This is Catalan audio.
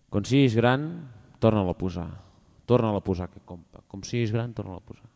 Quan siguis gran, torna-la a posar. Torna-la a posar aquest compa. Com siguis gran, torna-la a posar.